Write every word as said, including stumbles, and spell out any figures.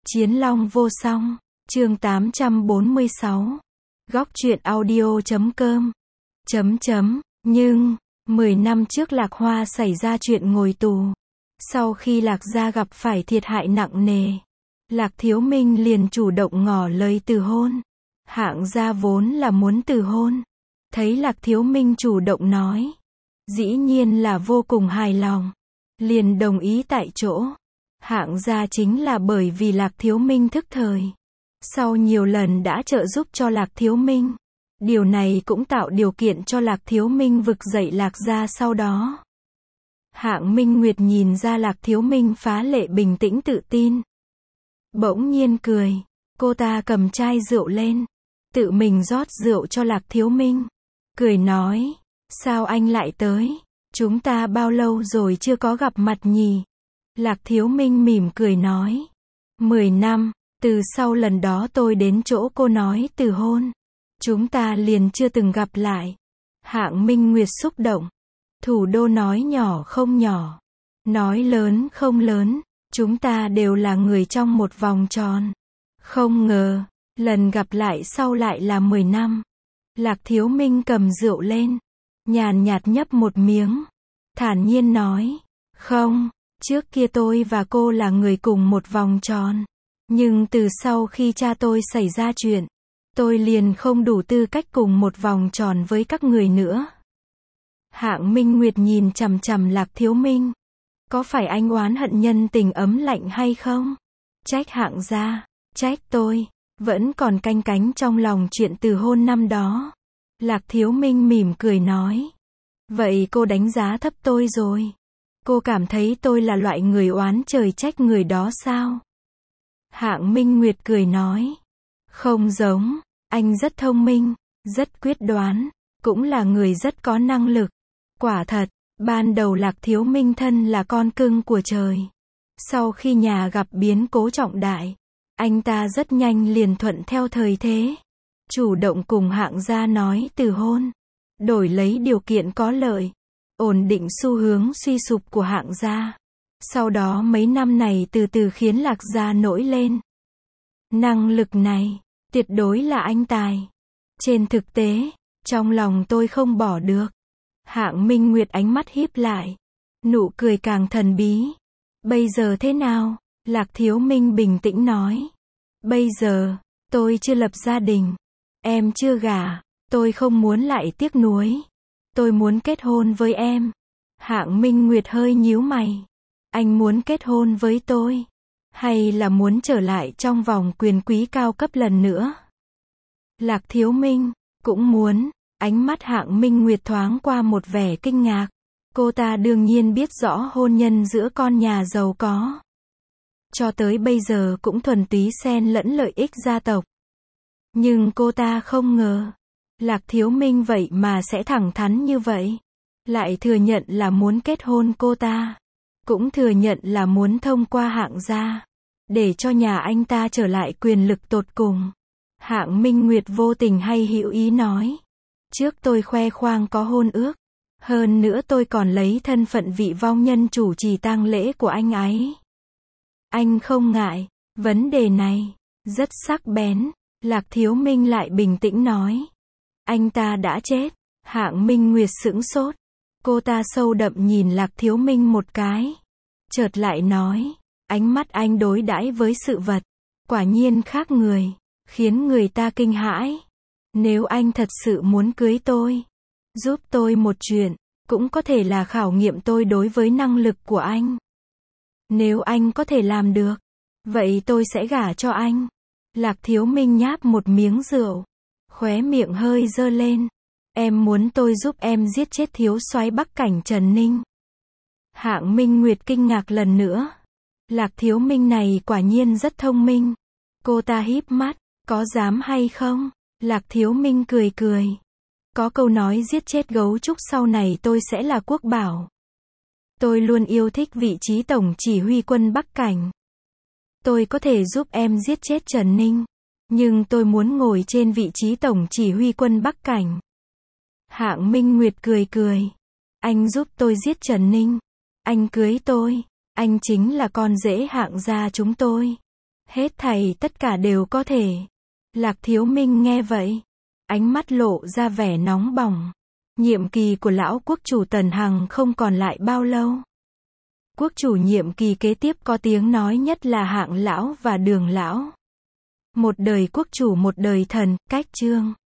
Chiến Long vô song, chương tám trăm bốn mươi sáu. Góc truyện audio chấm com. Chấm chấm, nhưng, mười năm trước Lạc Hoa xảy ra chuyện ngồi tù. Sau khi Lạc gia gặp phải thiệt hại nặng nề, Lạc Thiếu Minh liền chủ động ngỏ lời từ hôn. Hạng gia vốn là muốn từ hôn. Thấy Lạc Thiếu Minh chủ động nói, dĩ nhiên là vô cùng hài lòng. Liền đồng ý tại chỗ. Hạng gia chính là bởi vì Lạc Thiếu Minh thức thời. Sau nhiều lần đã trợ giúp cho Lạc Thiếu Minh. Điều này cũng tạo điều kiện cho Lạc Thiếu Minh vực dậy Lạc gia sau đó. Hạng Minh Nguyệt nhìn ra Lạc Thiếu Minh phá lệ bình tĩnh tự tin. Bỗng nhiên cười. Cô ta cầm chai rượu lên. Tự mình rót rượu cho Lạc Thiếu Minh. Cười nói, sao anh lại tới? Chúng ta bao lâu rồi chưa có gặp mặt nhỉ? Lạc Thiếu Minh mỉm cười nói, mười năm, từ sau lần đó tôi đến chỗ cô nói từ hôn. Chúng ta liền chưa từng gặp lại. Hạng Minh Nguyệt xúc động. Thủ đô nói nhỏ không nhỏ. Nói lớn không lớn. Chúng ta đều là người trong một vòng tròn. Không ngờ, lần gặp lại sau lại là mười năm. Lạc Thiếu Minh cầm rượu lên. Nhàn nhạt nhấp một miếng. Thản nhiên nói, không, trước kia tôi và cô là người cùng một vòng tròn. Nhưng từ sau khi cha tôi xảy ra chuyện, tôi liền không đủ tư cách cùng một vòng tròn với các người nữa. Hạng Minh Nguyệt nhìn chằm chằm Lạc Thiếu Minh. Có phải anh oán hận nhân tình ấm lạnh hay không? Trách Hạng gia, trách tôi, vẫn còn canh cánh trong lòng chuyện từ hôn năm đó. Lạc Thiếu Minh mỉm cười nói, vậy cô đánh giá thấp tôi rồi. Cô cảm thấy tôi là loại người oán trời trách người đó sao? Hạng Minh Nguyệt cười nói, không giống, anh rất thông minh, rất quyết đoán, cũng là người rất có năng lực. Quả thật, ban đầu Lạc Thiếu Minh thân là con cưng của trời. Sau khi nhà gặp biến cố trọng đại, anh ta rất nhanh liền thuận theo thời thế. Chủ động cùng Hạng gia nói từ hôn. Đổi lấy điều kiện có lợi. Ổn định xu hướng suy sụp của Hạng gia. Sau đó mấy năm này từ từ khiến Lạc gia nổi lên. Năng lực này, tuyệt đối là anh tài. Trên thực tế, trong lòng tôi không bỏ được. Hạng Minh Nguyệt ánh mắt híp lại. Nụ cười càng thần bí. Bây giờ thế nào? Lạc Thiếu Minh bình tĩnh nói. Bây giờ, tôi chưa lập gia đình. Em chưa gả. Tôi không muốn lại tiếc nuối. Tôi muốn kết hôn với em. Hạng Minh Nguyệt hơi nhíu mày. Anh muốn kết hôn với tôi? Hay là muốn trở lại trong vòng quyền quý cao cấp lần nữa? Lạc Thiếu Minh, cũng muốn. Ánh mắt Hạng Minh Nguyệt thoáng qua một vẻ kinh ngạc. Cô ta đương nhiên biết rõ hôn nhân giữa con nhà giàu có. Cho tới bây giờ cũng thuần túy xen lẫn lợi ích gia tộc. Nhưng cô ta không ngờ. Lạc Thiếu Minh vậy mà sẽ thẳng thắn như vậy. Lại thừa nhận là muốn kết hôn cô ta. Cũng thừa nhận là muốn thông qua Hạng gia. Để cho nhà anh ta trở lại quyền lực tột cùng. Hạng Minh Nguyệt vô tình hay hữu ý nói. Trước tôi khoe khoang có hôn ước. Hơn nữa tôi còn lấy thân phận vị vong nhân chủ trì tang lễ của anh ấy. Anh không ngại. Vấn đề này, rất sắc bén. Lạc Thiếu Minh lại bình tĩnh nói. Anh ta đã chết. Hạng Minh Nguyệt sững sốt. Cô ta sâu đậm nhìn Lạc Thiếu Minh một cái. Chợt lại nói. Ánh mắt anh đối đãi với sự vật. Quả nhiên khác người. Khiến người ta kinh hãi. Nếu anh thật sự muốn cưới tôi. Giúp tôi một chuyện. Cũng có thể là khảo nghiệm tôi đối với năng lực của anh. Nếu anh có thể làm được. Vậy tôi sẽ gả cho anh. Lạc Thiếu Minh nháp một miếng rượu. Khóe miệng hơi dơ lên. Em muốn tôi giúp em giết chết thiếu soái Bắc Cảnh Trần Ninh. Hạng Minh Nguyệt kinh ngạc lần nữa. Lạc Thiếu Minh này quả nhiên rất thông minh. Cô ta híp mắt. Có dám hay không? Lạc Thiếu Minh cười cười. Có câu nói giết chết gấu trúc sau này tôi sẽ là quốc bảo. Tôi luôn yêu thích vị trí tổng chỉ huy quân Bắc Cảnh. Tôi có thể giúp em giết chết Trần Ninh. Nhưng tôi muốn ngồi trên vị trí tổng chỉ huy quân Bắc Cảnh. Hạng Minh Nguyệt cười cười. Anh giúp tôi giết Trần Ninh. Anh cưới tôi. Anh chính là con rể Hạng gia chúng tôi. Hết thảy tất cả đều có thể. Lạc Thiếu Minh nghe vậy, ánh mắt lộ ra vẻ nóng bỏng. Nhiệm kỳ của lão quốc chủ Tần Hằng không còn lại bao lâu. Quốc chủ nhiệm kỳ kế tiếp có tiếng nói nhất là Hạng lão và Đường lão. Một đời quốc chủ một đời thần, cách chương.